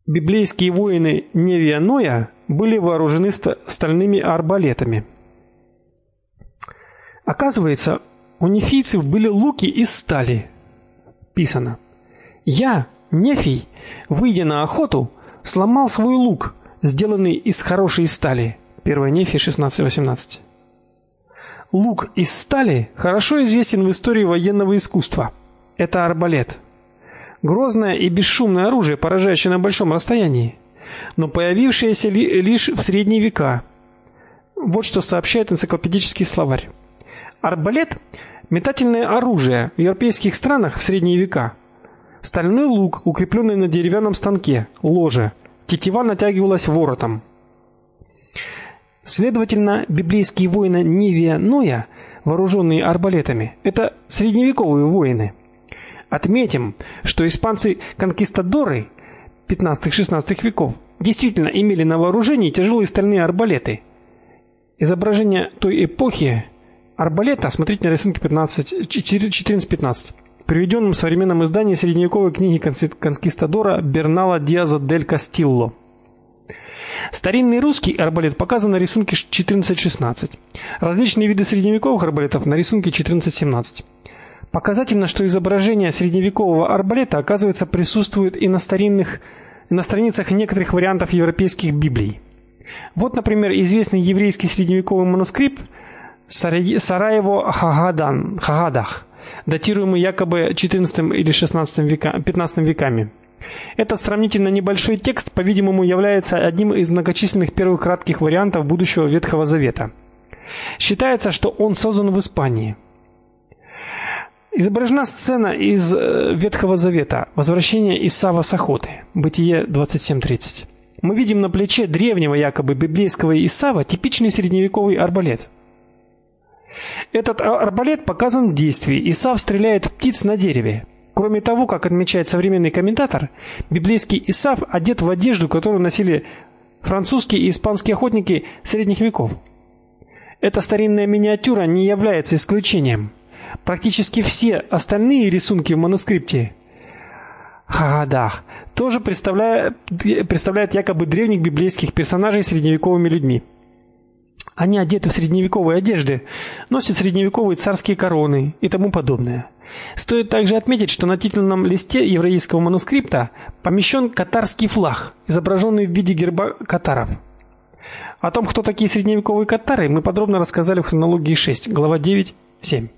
библейские воины Невия Ноя были вооружены стальными арбалетами. Оказывается, у нефийцев были луки из стали. Писано: «Я, Нефий, выйдя на охоту, сломал свой лук, сделанный из хорошей стали». 1 Нефия 16:18. Лук из стали хорошо известен в истории военного искусства. Это арбалет. Грозное и бесшумное оружие, поражающее на большом расстоянии, но появившееся лишь в средние века. Вот что сообщает энциклопедический словарь. Арбалет метательное оружие в европейских странах в средние века. Стальной лук, укрепленный на деревянном станке, ложе. Тетива натягивалась воротом. Следовательно, библейские воины Невия Ноя, вооруженные арбалетами, это средневековые воины. Отметим, что испанцы-конкистадоры 15-16 веков действительно имели на вооружении тяжелые стальные арбалеты. Изображение той эпохи арбалета смотрите на рисунке 14-15, приведенном в современном издании средневековой книги конкистадора Бернала Диаза дель Кастилло. Старинный русский арбалет показан на рисунке 14-16. Различные виды средневековых арбалетов на рисунке 14-17. Показательно, что изображение средневекового арбалета, оказывается, присутствует и на страницах некоторых вариантов европейских библий. Вот, например, известный еврейский средневековый манускрипт Сараево-Хагадах, датируемый якобы XIV или XV веками. Этот сравнительно небольшой текст, по-видимому, является одним из многочисленных первых кратких вариантов будущего Ветхого Завета. Считается, что он создан в Испании. Изображена сцена из Ветхого Завета, возвращение Исава с охоты, Бытие 27:30. Мы видим на плече древнего якобы библейского Исава типичный средневековый арбалет. Этот арбалет показан в действии. Исав стреляет в птиц на дереве. Кроме того, как отмечает современный комментатор, библейский Исав одет в одежду, которую носили французские и испанские охотники средних веков. Эта старинная миниатюра не является исключением. Практически все остальные рисунки в манускрипте Хагадах тоже представляют якобы древних библейских персонажей средневековыми людьми. Они одеты в средневековые одежды, носят средневековые царские короны и тому подобное. Стоит также отметить, что на титульном листе еврейского манускрипта помещен катарский флаг, изображенный в виде герба катаров. О том, кто такие средневековые катары, мы подробно рассказали в хронологии 6, глава 9-7.